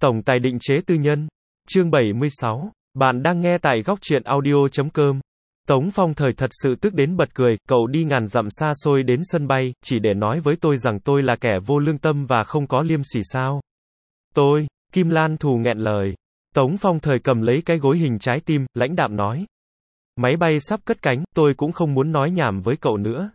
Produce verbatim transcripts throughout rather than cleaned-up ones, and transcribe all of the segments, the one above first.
Tổng tài định chế tư nhân. Chương bảy mươi sáu. Bạn đang nghe tại góc truyện audio chấm com. Tống Phong Thời thật sự tức đến bật cười, cậu đi ngàn dặm xa xôi đến sân bay, chỉ để nói với tôi rằng tôi là kẻ vô lương tâm và không có liêm sỉ sao? Tôi, Kim Lan Thù nghẹn lời. Tống Phong Thời cầm lấy cái gối hình trái tim, lãnh đạm nói. Máy bay sắp cất cánh, tôi cũng không muốn nói nhảm với cậu nữa.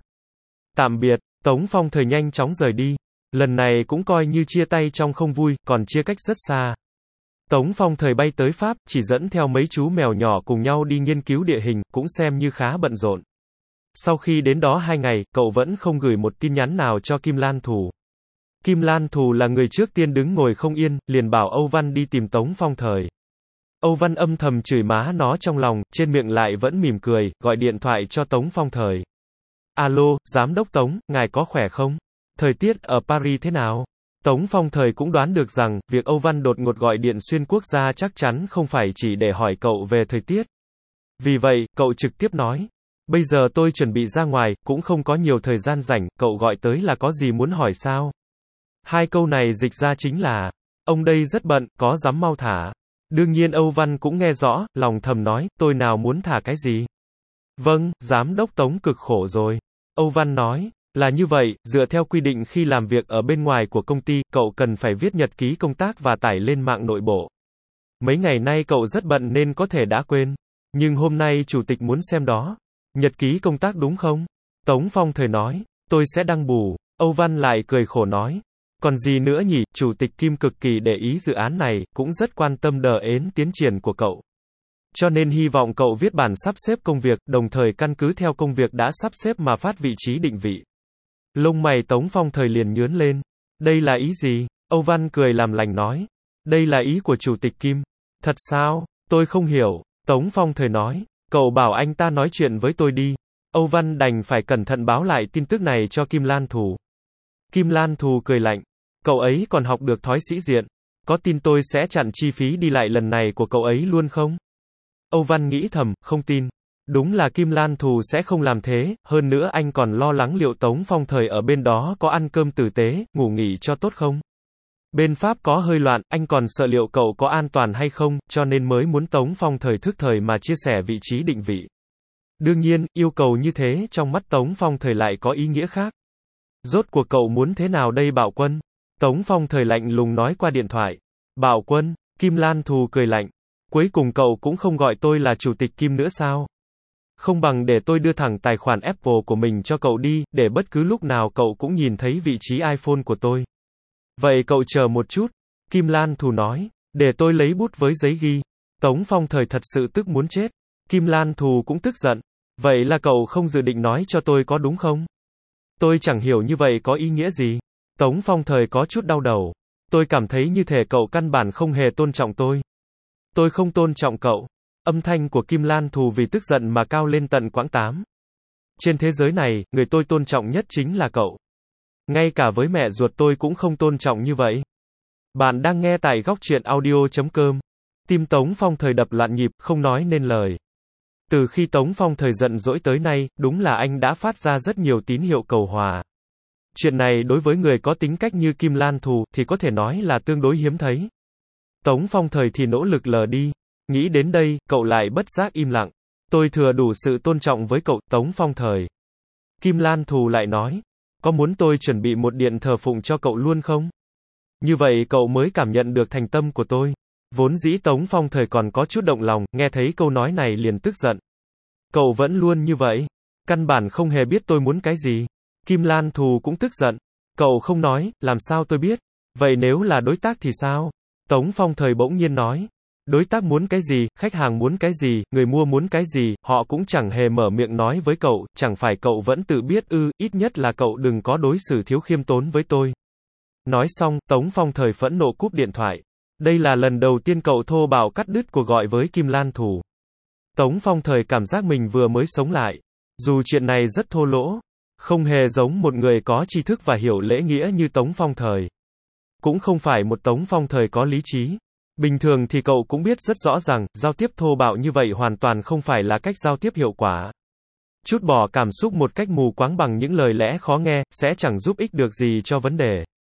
Tạm biệt, Tống Phong Thời nhanh chóng rời đi. Lần này cũng coi như chia tay trong không vui, còn chia cách rất xa. Tống Phong Thời bay tới Pháp, chỉ dẫn theo mấy chú mèo nhỏ cùng nhau đi nghiên cứu địa hình, cũng xem như khá bận rộn. Sau khi đến đó hai ngày, cậu vẫn không gửi một tin nhắn nào cho Kim Lan Thù. Kim Lan Thù là người trước tiên đứng ngồi không yên, liền bảo Âu Văn đi tìm Tống Phong Thời. Âu Văn âm thầm chửi má nó trong lòng, trên miệng lại vẫn mỉm cười, gọi điện thoại cho Tống Phong Thời. Alo, Giám đốc Tống, ngài có khỏe không? Thời tiết ở Paris thế nào? Tống Phong Thời cũng đoán được rằng, việc Âu Văn đột ngột gọi điện xuyên quốc gia chắc chắn không phải chỉ để hỏi cậu về thời tiết. Vì vậy, cậu trực tiếp nói. Bây giờ tôi chuẩn bị ra ngoài, cũng không có nhiều thời gian rảnh, cậu gọi tới là có gì muốn hỏi sao? Hai câu này dịch ra chính là, ông đây rất bận, có dám mau thả. Đương nhiên Âu Văn cũng nghe rõ, lòng thầm nói, tôi nào muốn thả cái gì? Vâng, Giám đốc Tống cực khổ rồi. Âu Văn nói. Là như vậy, dựa theo quy định khi làm việc ở bên ngoài của công ty, cậu cần phải viết nhật ký công tác và tải lên mạng nội bộ. Mấy ngày nay cậu rất bận nên có thể đã quên. Nhưng hôm nay chủ tịch muốn xem đó. Nhật ký công tác đúng không? Tống Phong Thời nói, tôi sẽ đăng bù. Âu Văn lại cười khổ nói. Còn gì nữa nhỉ, chủ tịch Kim cực kỳ để ý dự án này, cũng rất quan tâm đờ ến tiến triển của cậu. Cho nên hy vọng cậu viết bản sắp xếp công việc, đồng thời căn cứ theo công việc đã sắp xếp mà phát vị trí định vị. Lông mày Tống Phong Thời liền nhướng lên. Đây là ý gì? Âu Văn cười làm lành nói. Đây là ý của chủ tịch Kim. Thật sao? Tôi không hiểu. Tống Phong Thời nói. Cậu bảo anh ta nói chuyện với tôi đi. Âu Văn đành phải cẩn thận báo lại tin tức này cho Kim Lan Thù. Kim Lan Thù cười lạnh. Cậu ấy còn học được thói sĩ diện. Có tin tôi sẽ chặn chi phí đi lại lần này của cậu ấy luôn không? Âu Văn nghĩ thầm, không tin. Đúng là Kim Lan Thù sẽ không làm thế, hơn nữa anh còn lo lắng liệu Tống Phong Thời ở bên đó có ăn cơm tử tế, ngủ nghỉ cho tốt không? Bên Pháp có hơi loạn, anh còn sợ liệu cậu có an toàn hay không, cho nên mới muốn Tống Phong Thời thức thời mà chia sẻ vị trí định vị. Đương nhiên, yêu cầu như thế trong mắt Tống Phong Thời lại có ý nghĩa khác. Rốt cuộc cậu muốn thế nào đây Bảo Quân? Tống Phong Thời lạnh lùng nói qua điện thoại. Bảo Quân, Kim Lan Thù cười lạnh. Cuối cùng cậu cũng không gọi tôi là chủ tịch Kim nữa sao? Không bằng để tôi đưa thẳng tài khoản Apple của mình cho cậu đi, để bất cứ lúc nào cậu cũng nhìn thấy vị trí iPhone của tôi. Vậy cậu chờ một chút. Kim Lan Thù nói. Để tôi lấy bút với giấy ghi. Tống Phong Thời thật sự tức muốn chết. Kim Lan Thù cũng tức giận. Vậy là cậu không dự định nói cho tôi có đúng không? Tôi chẳng hiểu như vậy có ý nghĩa gì. Tống Phong Thời có chút đau đầu. Tôi cảm thấy như thể cậu căn bản không hề tôn trọng tôi. Tôi không tôn trọng cậu. Âm thanh của Kim Lan Thù vì tức giận mà cao lên tận quãng tám. Trên thế giới này, người tôi tôn trọng nhất chính là cậu. Ngay cả với mẹ ruột tôi cũng không tôn trọng như vậy. Bạn đang nghe tại góc truyện audio chấm com. Tim Tống Phong Thời đập loạn nhịp, không nói nên lời. Từ khi Tống Phong Thời giận dỗi tới nay, đúng là anh đã phát ra rất nhiều tín hiệu cầu hòa. Chuyện này đối với người có tính cách như Kim Lan Thù, thì có thể nói là tương đối hiếm thấy. Tống Phong Thời thì nỗ lực lờ đi. Nghĩ đến đây, cậu lại bất giác im lặng. Tôi thừa đủ sự tôn trọng với cậu, Tống Phong Thời. Kim Lan Thù lại nói. Có muốn tôi chuẩn bị một điện thờ phụng cho cậu luôn không? Như vậy cậu mới cảm nhận được thành tâm của tôi. Vốn dĩ Tống Phong Thời còn có chút động lòng, nghe thấy câu nói này liền tức giận. Cậu vẫn luôn như vậy. Căn bản không hề biết tôi muốn cái gì. Kim Lan Thù cũng tức giận. Cậu không nói, làm sao tôi biết? Vậy nếu là đối tác thì sao? Tống Phong Thời bỗng nhiên nói. Đối tác muốn cái gì, khách hàng muốn cái gì, người mua muốn cái gì, họ cũng chẳng hề mở miệng nói với cậu, chẳng phải cậu vẫn tự biết ư, ít nhất là cậu đừng có đối xử thiếu khiêm tốn với tôi. Nói xong, Tống Phong Thời phẫn nộ cúp điện thoại. Đây là lần đầu tiên cậu thô bạo cắt đứt cuộc gọi với Kim Lan Thù. Tống Phong Thời cảm giác mình vừa mới sống lại. Dù chuyện này rất thô lỗ, không hề giống một người có tri thức và hiểu lễ nghĩa như Tống Phong Thời. Cũng không phải một Tống Phong Thời có lý trí. Bình thường thì cậu cũng biết rất rõ rằng, giao tiếp thô bạo như vậy hoàn toàn không phải là cách giao tiếp hiệu quả. Chút bỏ cảm xúc một cách mù quáng bằng những lời lẽ khó nghe, sẽ chẳng giúp ích được gì cho vấn đề.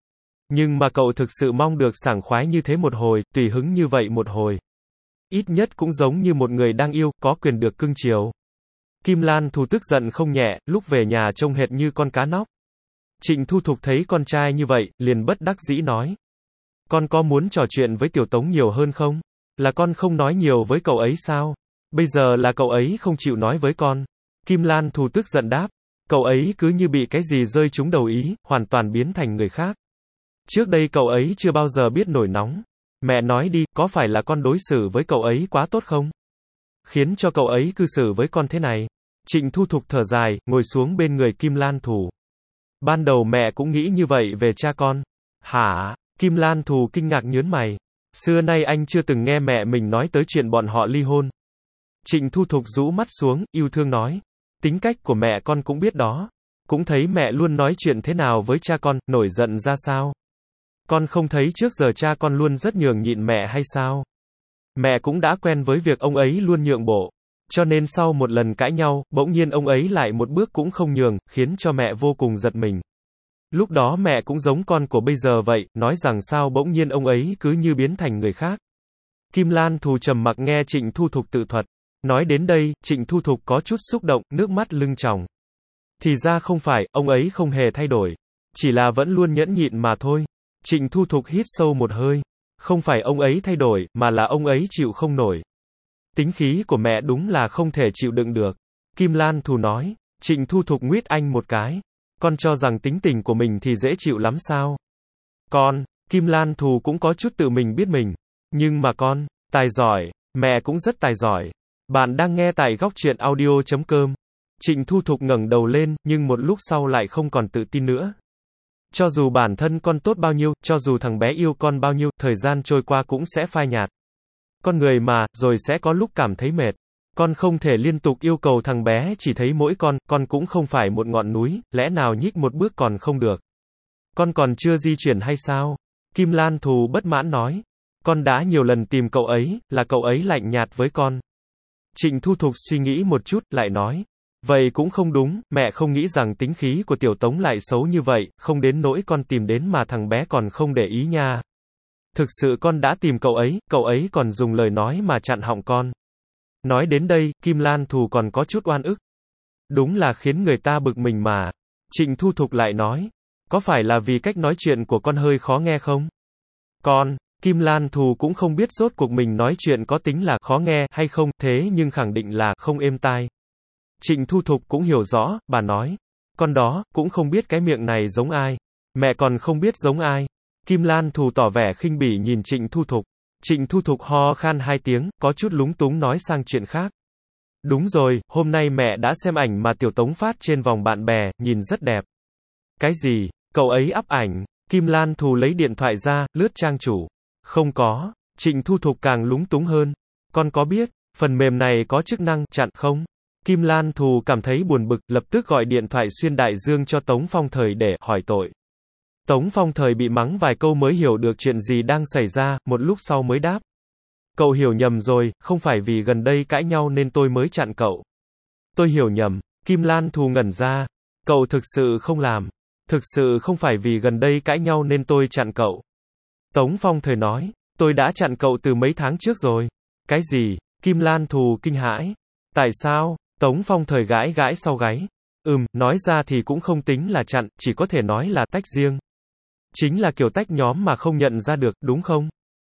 Nhưng mà cậu thực sự mong được sảng khoái như thế một hồi, tùy hứng như vậy một hồi. Ít nhất cũng giống như một người đang yêu, có quyền được cưng chiều. Kim Lan Thù tức giận không nhẹ, lúc về nhà trông hệt như con cá nóc. Trịnh Thu Thục thấy con trai như vậy, liền bất đắc dĩ nói. Con có muốn trò chuyện với Tiểu Tống nhiều hơn không? Là con không nói nhiều với cậu ấy sao? Bây giờ là cậu ấy không chịu nói với con. Kim Lan Thù tức giận đáp. Cậu ấy cứ như bị cái gì rơi trúng đầu ý, hoàn toàn biến thành người khác. Trước đây cậu ấy chưa bao giờ biết nổi nóng. Mẹ nói đi, có phải là con đối xử với cậu ấy quá tốt không? Khiến cho cậu ấy cư xử với con thế này. Trịnh Thu Thục thở dài, ngồi xuống bên người Kim Lan Thù. Ban đầu mẹ cũng nghĩ như vậy về cha con. Hả? Kim Lan Thù kinh ngạc nhớn mày. Xưa nay anh chưa từng nghe mẹ mình nói tới chuyện bọn họ ly hôn. Trịnh Thu Thục rũ mắt xuống, yêu thương nói. Tính cách của mẹ con cũng biết đó. Cũng thấy mẹ luôn nói chuyện thế nào với cha con, nổi giận ra sao. Con không thấy trước giờ cha con luôn rất nhường nhịn mẹ hay sao? Mẹ cũng đã quen với việc ông ấy luôn nhượng bộ. Cho nên sau một lần cãi nhau, bỗng nhiên ông ấy lại một bước cũng không nhường, khiến cho mẹ vô cùng giật mình. Lúc đó mẹ cũng giống con của bây giờ vậy, nói rằng sao bỗng nhiên ông ấy cứ như biến thành người khác. Kim Lan Thù trầm mặc nghe Trịnh Thu Thục tự thuật. Nói đến đây, Trịnh Thu Thục có chút xúc động, nước mắt lưng tròng. Thì ra không phải, ông ấy không hề thay đổi. Chỉ là vẫn luôn nhẫn nhịn mà thôi. Trịnh Thu Thục hít sâu một hơi. Không phải ông ấy thay đổi, mà là ông ấy chịu không nổi. Tính khí của mẹ đúng là không thể chịu đựng được. Kim Lan Thù nói. Trịnh Thu Thục nguyết anh một cái. Con cho rằng tính tình của mình thì dễ chịu lắm sao? Con, Kim Lan Thù cũng có chút tự mình biết mình. Nhưng mà con, tài giỏi, mẹ cũng rất tài giỏi. Bạn đang nghe tại góc truyện audio chấm com. Trịnh Thu Thục ngẩng đầu lên, nhưng một lúc sau lại không còn tự tin nữa. Cho dù bản thân con tốt bao nhiêu, cho dù thằng bé yêu con bao nhiêu, thời gian trôi qua cũng sẽ phai nhạt. Con người mà, rồi sẽ có lúc cảm thấy mệt. Con không thể liên tục yêu cầu thằng bé chỉ thấy mỗi con, con cũng không phải một ngọn núi, lẽ nào nhích một bước còn không được. Con còn chưa di chuyển hay sao? Kim Lan Thù bất mãn nói. Con đã nhiều lần tìm cậu ấy, là cậu ấy lạnh nhạt với con. Trịnh Thu Thục suy nghĩ một chút, lại nói. Vậy cũng không đúng, mẹ không nghĩ rằng tính khí của Tiểu Tống lại xấu như vậy, không đến nỗi con tìm đến mà thằng bé còn không để ý nha. Thực sự con đã tìm cậu ấy, cậu ấy còn dùng lời nói mà chặn họng con. Nói đến đây, Kim Lan Thù còn có chút oan ức. Đúng là khiến người ta bực mình mà. Trịnh Thu Thục lại nói. Có phải là vì cách nói chuyện của con hơi khó nghe không? Con, Kim Lan Thù cũng không biết rốt cuộc mình nói chuyện có tính là khó nghe hay không, thế nhưng khẳng định là không êm tai. Trịnh Thu Thục cũng hiểu rõ, bà nói. Con đó, cũng không biết cái miệng này giống ai. Mẹ còn không biết giống ai. Kim Lan Thù tỏ vẻ khinh bỉ nhìn Trịnh Thu Thục. Trịnh Thu Thục ho khan hai tiếng, có chút lúng túng nói sang chuyện khác. Đúng rồi, hôm nay mẹ đã xem ảnh mà Tiểu Tống phát trên vòng bạn bè, nhìn rất đẹp. Cái gì? Cậu ấy up ảnh. Kim Lan Thù lấy điện thoại ra, lướt trang chủ. Không có. Trịnh Thu Thục càng lúng túng hơn. Con có biết, phần mềm này có chức năng chặn không? Kim Lan Thù cảm thấy buồn bực, lập tức gọi điện thoại xuyên đại dương cho Tống Phong Thời để hỏi tội. Tống Phong Thời bị mắng vài câu mới hiểu được chuyện gì đang xảy ra, một lúc sau mới đáp. Cậu hiểu nhầm rồi, không phải vì gần đây cãi nhau nên tôi mới chặn cậu. Tôi hiểu nhầm. Kim Lan Thù ngẩn ra. Cậu thực sự không làm. Thực sự không phải vì gần đây cãi nhau nên tôi chặn cậu. Tống Phong Thời nói. Tôi đã chặn cậu từ mấy tháng trước rồi. Cái gì? Kim Lan Thù kinh hãi. Tại sao? Tống Phong Thời gãi gãi sau gáy. Ừm, nói ra thì cũng không tính là chặn, chỉ có thể nói là tách riêng. Chính là kiểu tách nhóm mà không nhận ra được, đúng không?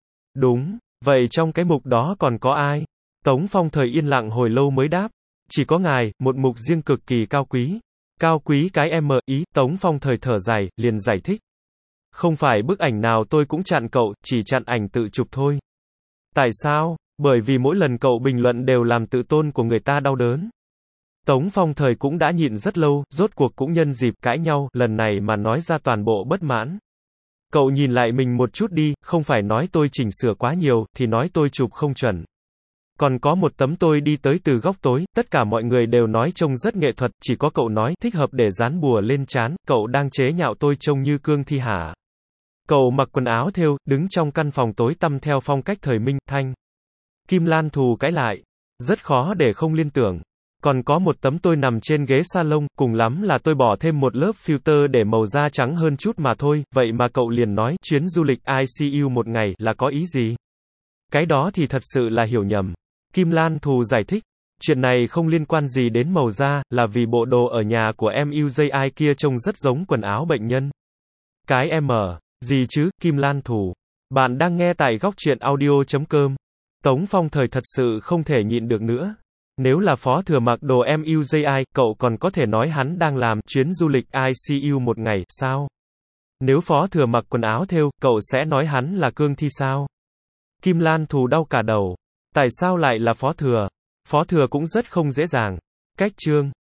Đúng. Vậy trong cái mục đó còn có ai? Tống Phong Thời yên lặng hồi lâu mới đáp. Chỉ có ngài, một mục riêng cực kỳ cao quý. Cao quý cái em ý, Tống Phong Thời thở dài, liền giải thích. Không phải bức ảnh nào tôi cũng chặn cậu, chỉ chặn ảnh tự chụp thôi. Tại sao? Bởi vì mỗi lần cậu bình luận đều làm tự tôn của người ta đau đớn. Tống Phong Thời cũng đã nhịn rất lâu, rốt cuộc cũng nhân dịp cãi nhau, lần này mà nói ra toàn bộ bất mãn. Cậu nhìn lại mình một chút đi, không phải nói tôi chỉnh sửa quá nhiều, thì nói tôi chụp không chuẩn. Còn có một tấm tôi đi tới từ góc tối, tất cả mọi người đều nói trông rất nghệ thuật, chỉ có cậu nói thích hợp để dán bùa lên trán, cậu đang chế nhạo tôi trông như cương thi hả? Cậu mặc quần áo thêu, đứng trong căn phòng tối tăm theo phong cách thời Minh Thanh. Kim Lan Thù cãi lại. Rất khó để không liên tưởng. Còn có một tấm tôi nằm trên ghế salon, cùng lắm là tôi bỏ thêm một lớp filter để màu da trắng hơn chút mà thôi, vậy mà cậu liền nói, chuyến du lịch i xê u một ngày, là có ý gì? Cái đó thì thật sự là hiểu nhầm. Kim Lan Thù giải thích. Chuyện này không liên quan gì đến màu da, là vì bộ đồ ở nhà của em u gi i kia trông rất giống quần áo bệnh nhân. Cái em ở. Gì chứ, Kim Lan Thù? Bạn đang nghe tại góc truyện audio chấm com. Tống Phong thời thật sự không thể nhịn được nữa. Nếu là Phó Thừa mặc đồ em u gi i, cậu còn có thể nói hắn đang làm chuyến du lịch i xê u một ngày, sao? Nếu Phó Thừa mặc quần áo thêu, cậu sẽ nói hắn là cương thi sao? Kim Lan Thù đau cả đầu. Tại sao lại là Phó Thừa? Phó Thừa cũng rất không dễ dàng. Cách chương.